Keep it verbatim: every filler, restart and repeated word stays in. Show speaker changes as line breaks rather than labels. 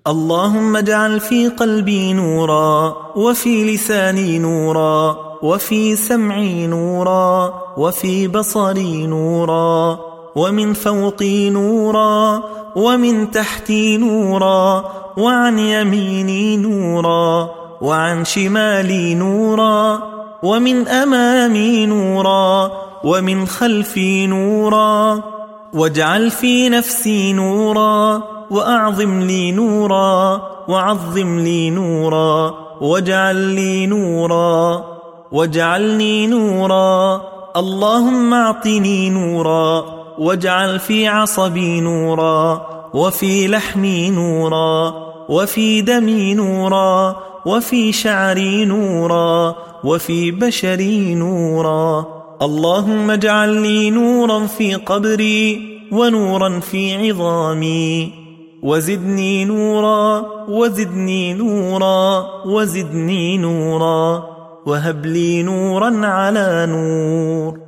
اللهم اجعل في قلبي نورا، وفي لساني نورا، وفي سمعي نورا، وفي بصري نورا، ومن فوقي نورا، ومن تحتي نورا، وعن يميني نورا، وعن شمالي نورا، ومن أمامي نورا، ومن خلفي نورا. واجعل في نفسي نورا، وأعظم لي نورا، وعظم لي نورا، واجعل لي نورا، واجعلني نورا. اللهم اعطني نورا، واجعل في عصبي نورا، وفي لحمي نورا، وفي دمي نورا، وفي شعري نورا، وفي بشري نورا. اللهم اجعل لي نورا في قبري، ونورا في عظامي، وزدني نورا، وزدني نورا، وزدني نورا، وهب لي نورا على نور.